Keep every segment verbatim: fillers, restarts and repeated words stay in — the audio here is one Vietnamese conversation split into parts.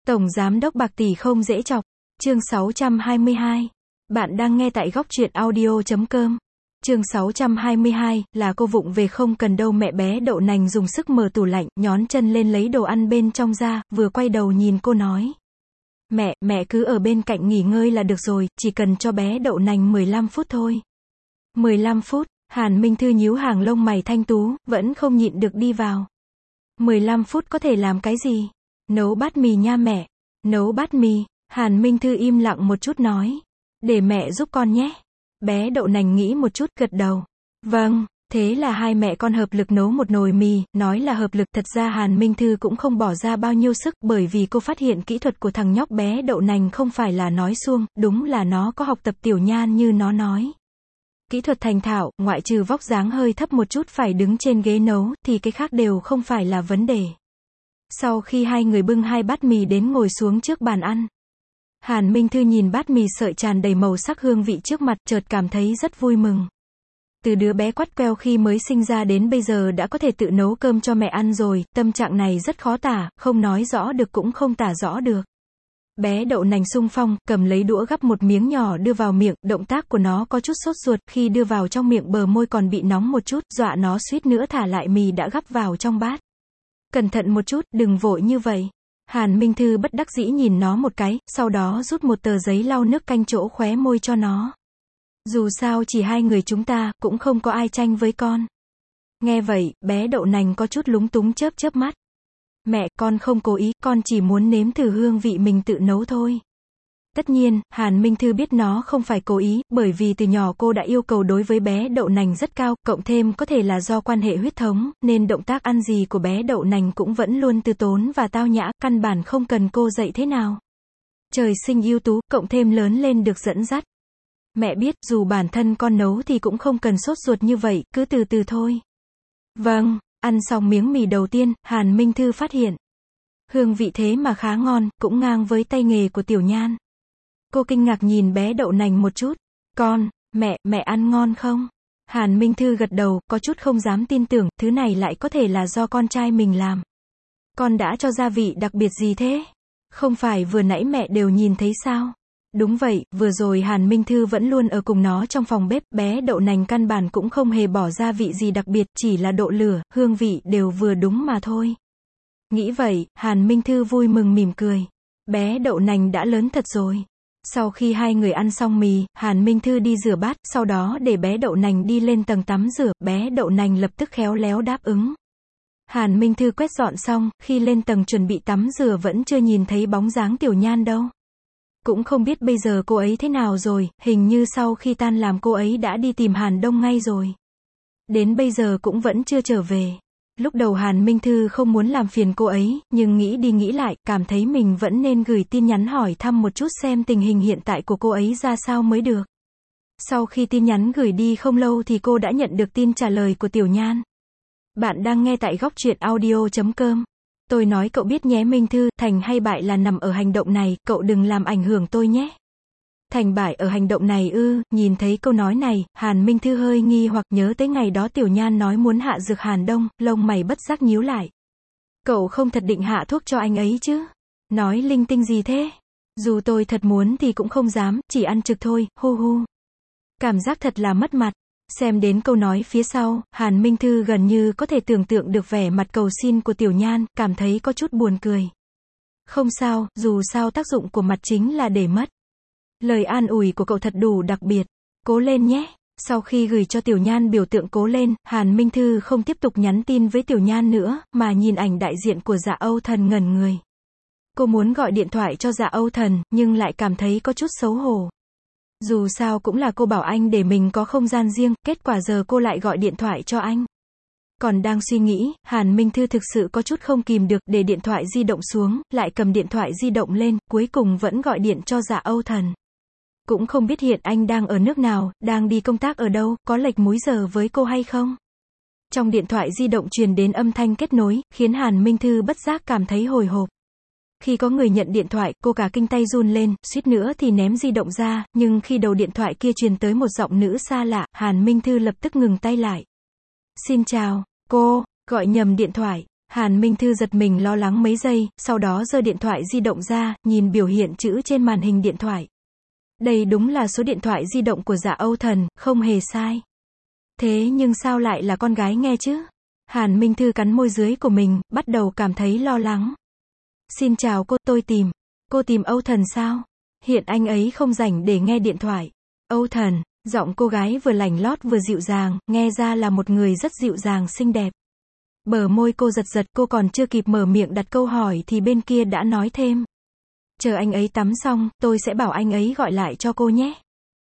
Tổng Giám đốc bạc tỷ không dễ chọc. Chương sáu trăm hai mươi hai. Bạn đang nghe tại góc truyện audio chấm com. Chương sáu trăm hai mươi hai, là cô vụng về không cần đâu. Mẹ bé đậu nành dùng sức mở tủ lạnh, nhón chân lên lấy đồ ăn bên trong ra, vừa quay đầu nhìn cô nói. Mẹ, mẹ cứ ở bên cạnh nghỉ ngơi là được rồi, chỉ cần cho bé đậu nành mười lăm phút thôi. mười lăm phút, Hàn Minh Thư nhíu hàng lông mày thanh tú, vẫn không nhịn được đi vào. mười lăm phút có thể làm cái gì? Nấu bát mì nha mẹ. Nấu bát mì, Hàn Minh Thư im lặng một chút nói. Để mẹ giúp con nhé. Bé đậu nành nghĩ một chút gật đầu. Vâng, thế là hai mẹ con hợp lực nấu một nồi mì, nói là hợp lực, thật ra Hàn Minh Thư cũng không bỏ ra bao nhiêu sức, bởi vì cô phát hiện kỹ thuật của thằng nhóc bé đậu nành không phải là nói suông, đúng là nó có học tập tiểu nhan như nó nói. Kỹ thuật thành thạo, ngoại trừ vóc dáng hơi thấp một chút phải đứng trên ghế nấu, thì cái khác đều không phải là vấn đề. Sau khi hai người bưng hai bát mì đến ngồi xuống trước bàn ăn, Hàn Minh Thư nhìn bát mì sợi tràn đầy màu sắc hương vị trước mặt, chợt cảm thấy rất vui mừng. Từ đứa bé quắt queo khi mới sinh ra đến bây giờ đã có thể tự nấu cơm cho mẹ ăn rồi, tâm trạng này rất khó tả, không nói rõ được cũng không tả rõ được. Bé đậu nành xung phong, cầm lấy đũa gắp một miếng nhỏ đưa vào miệng, động tác của nó có chút sốt ruột, khi đưa vào trong miệng bờ môi còn bị nóng một chút, dọa nó suýt nữa thả lại mì đã gắp vào trong bát. Cẩn thận một chút, đừng vội như vậy. Hàn Minh Thư bất đắc dĩ nhìn nó một cái, sau đó rút một tờ giấy lau nước canh chỗ khóe môi cho nó. Dù sao chỉ hai người chúng ta, cũng không có ai tranh với con. Nghe vậy, bé đậu nành có chút lúng túng chớp chớp mắt. Mẹ, con không cố ý, con chỉ muốn nếm thử hương vị mình tự nấu thôi. Tất nhiên, Hàn Minh Thư biết nó không phải cố ý, bởi vì từ nhỏ cô đã yêu cầu đối với bé đậu nành rất cao, cộng thêm có thể là do quan hệ huyết thống, nên động tác ăn gì của bé đậu nành cũng vẫn luôn từ tốn và tao nhã, căn bản không cần cô dạy thế nào. Trời sinh ưu tú, cộng thêm lớn lên được dẫn dắt. Mẹ biết, dù bản thân con nấu thì cũng không cần sốt ruột như vậy, cứ từ từ thôi. Vâng, ăn xong miếng mì đầu tiên, Hàn Minh Thư phát hiện. Hương vị thế mà khá ngon, cũng ngang với tay nghề của tiểu nhan. Cô kinh ngạc nhìn bé đậu nành một chút. Con, mẹ, mẹ ăn ngon không? Hàn Minh Thư gật đầu, có chút không dám tin tưởng, thứ này lại có thể là do con trai mình làm. Con đã cho gia vị đặc biệt gì thế? Không phải vừa nãy mẹ đều nhìn thấy sao? Đúng vậy, vừa rồi Hàn Minh Thư vẫn luôn ở cùng nó trong phòng bếp, bé đậu nành căn bản cũng không hề bỏ gia vị gì đặc biệt, chỉ là độ lửa, hương vị đều vừa đúng mà thôi. Nghĩ vậy, Hàn Minh Thư vui mừng mỉm cười. Bé đậu nành đã lớn thật rồi. Sau khi hai người ăn xong mì, Hàn Minh Thư đi rửa bát, sau đó để bé đậu nành đi lên tầng tắm rửa, bé đậu nành lập tức khéo léo đáp ứng. Hàn Minh Thư quét dọn xong, khi lên tầng chuẩn bị tắm rửa vẫn chưa nhìn thấy bóng dáng tiểu nhan đâu. Cũng không biết bây giờ cô ấy thế nào rồi, hình như sau khi tan làm cô ấy đã đi tìm Hàn Đông ngay rồi. Đến bây giờ cũng vẫn chưa trở về. Lúc đầu Hàn Minh Thư không muốn làm phiền cô ấy, nhưng nghĩ đi nghĩ lại, cảm thấy mình vẫn nên gửi tin nhắn hỏi thăm một chút xem tình hình hiện tại của cô ấy ra sao mới được. Sau khi tin nhắn gửi đi không lâu thì cô đã nhận được tin trả lời của tiểu nhan. Bạn đang nghe tại góc truyện audio chấm com. Tôi nói cậu biết nhé Minh Thư, thành hay bại là nằm ở hành động này, cậu đừng làm ảnh hưởng tôi nhé. Thành bại ở hành động này ư? Nhìn thấy câu nói này, Hàn Minh Thư hơi nghi hoặc nhớ tới ngày đó tiểu nhan nói muốn hạ dược Hàn Đông, lông mày bất giác nhíu lại. Cậu không thật định hạ thuốc cho anh ấy chứ? Nói linh tinh gì thế? Dù tôi thật muốn thì cũng không dám, chỉ ăn trực thôi, hu hu. Cảm giác thật là mất mặt. Xem đến câu nói phía sau, Hàn Minh Thư gần như có thể tưởng tượng được vẻ mặt cầu xin của tiểu nhan, cảm thấy có chút buồn cười. Không sao, dù sao tác dụng của mặt chính là để mất. Lời an ủi của cậu thật đủ đặc biệt. Cố lên nhé. Sau khi gửi cho tiểu nhan biểu tượng cố lên, Hàn Minh Thư không tiếp tục nhắn tin với tiểu nhan nữa, mà nhìn ảnh đại diện của Dạ Âu Thần ngẩn người. Cô muốn gọi điện thoại cho Dạ Âu Thần, nhưng lại cảm thấy có chút xấu hổ. Dù sao cũng là cô bảo anh để mình có không gian riêng, kết quả giờ cô lại gọi điện thoại cho anh. Còn đang suy nghĩ, Hàn Minh Thư thực sự có chút không kìm được, để điện thoại di động xuống, lại cầm điện thoại di động lên, cuối cùng vẫn gọi điện cho Dạ Âu Thần. Cũng không biết hiện anh đang ở nước nào, đang đi công tác ở đâu, có lệch múi giờ với cô hay không? Trong điện thoại di động truyền đến âm thanh kết nối, khiến Hàn Minh Thư bất giác cảm thấy hồi hộp. Khi có người nhận điện thoại, cô cả kinh tay run lên, suýt nữa thì ném di động ra, nhưng khi đầu điện thoại kia truyền tới một giọng nữ xa lạ, Hàn Minh Thư lập tức ngừng tay lại. Xin chào, cô, gọi nhầm điện thoại. Hàn Minh Thư giật mình lo lắng mấy giây, sau đó giơ điện thoại di động ra, nhìn biểu hiện chữ trên màn hình điện thoại. Đây đúng là số điện thoại di động của Dạ Âu Thần, không hề sai. Thế nhưng sao lại là con gái nghe chứ? Hàn Minh Thư cắn môi dưới của mình, bắt đầu cảm thấy lo lắng. Xin chào cô, tôi tìm. Cô tìm Âu Thần sao? Hiện anh ấy không rảnh để nghe điện thoại. Âu Thần, giọng cô gái vừa lành lót vừa dịu dàng, nghe ra là một người rất dịu dàng xinh đẹp. Bờ môi cô giật giật, cô còn chưa kịp mở miệng đặt câu hỏi thì bên kia đã nói thêm. Chờ anh ấy tắm xong, tôi sẽ bảo anh ấy gọi lại cho cô nhé.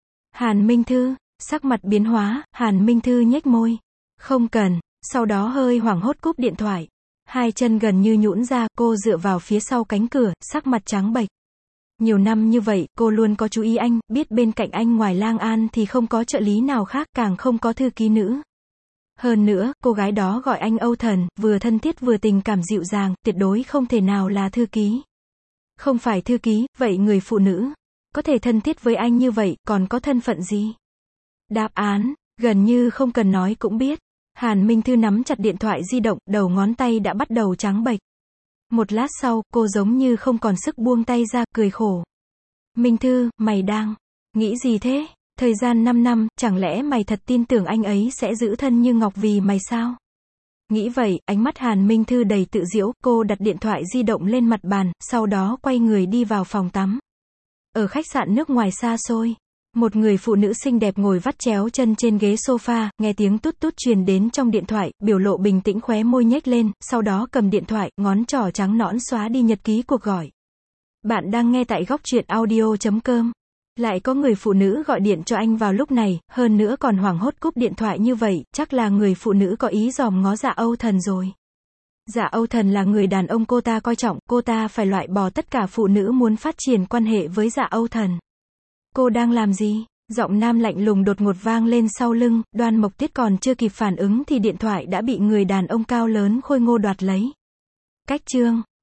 Hàn Minh Thư, sắc mặt biến hóa, Hàn Minh Thư nhếch môi. Không cần, sau đó hơi hoảng hốt cúp điện thoại. Hai chân gần như nhũn ra, cô dựa vào phía sau cánh cửa, sắc mặt trắng bệch. Nhiều năm như vậy, cô luôn có chú ý anh, biết bên cạnh anh ngoài Lang An thì không có trợ lý nào khác, càng không có thư ký nữ. Hơn nữa, cô gái đó gọi anh Âu Thần, vừa thân thiết vừa tình cảm dịu dàng, tuyệt đối không thể nào là thư ký. Không phải thư ký, vậy người phụ nữ có thể thân thiết với anh như vậy, còn có thân phận gì? Đáp án, gần như không cần nói cũng biết. Hàn Minh Thư nắm chặt điện thoại di động, đầu ngón tay đã bắt đầu trắng bệch. Một lát sau, cô giống như không còn sức buông tay ra, cười khổ. Minh Thư, mày đang nghĩ gì thế? Thời gian năm năm, chẳng lẽ mày thật tin tưởng anh ấy sẽ giữ thân như ngọc vì mày sao? Nghĩ vậy, ánh mắt Hàn Minh Thư đầy tự giễu, cô đặt điện thoại di động lên mặt bàn, sau đó quay người đi vào phòng tắm. Ở khách sạn nước ngoài xa xôi, một người phụ nữ xinh đẹp ngồi vắt chéo chân trên ghế sofa, nghe tiếng tút tút truyền đến trong điện thoại, biểu lộ bình tĩnh khóe môi nhếch lên, sau đó cầm điện thoại, ngón trỏ trắng nõn xóa đi nhật ký cuộc gọi. Bạn đang nghe tại góc truyện audio chấm com. Lại có người phụ nữ gọi điện cho anh vào lúc này, hơn nữa còn hoảng hốt cúp điện thoại như vậy, chắc là người phụ nữ có ý dòm ngó Dạ Âu Thần rồi. Dạ Âu Thần là người đàn ông cô ta coi trọng, cô ta phải loại bỏ tất cả phụ nữ muốn phát triển quan hệ với Dạ Âu Thần. Cô đang làm gì? Giọng nam lạnh lùng đột ngột vang lên sau lưng, Đoan Mộc Tiết còn chưa kịp phản ứng thì điện thoại đã bị người đàn ông cao lớn khôi ngô đoạt lấy. Cách chương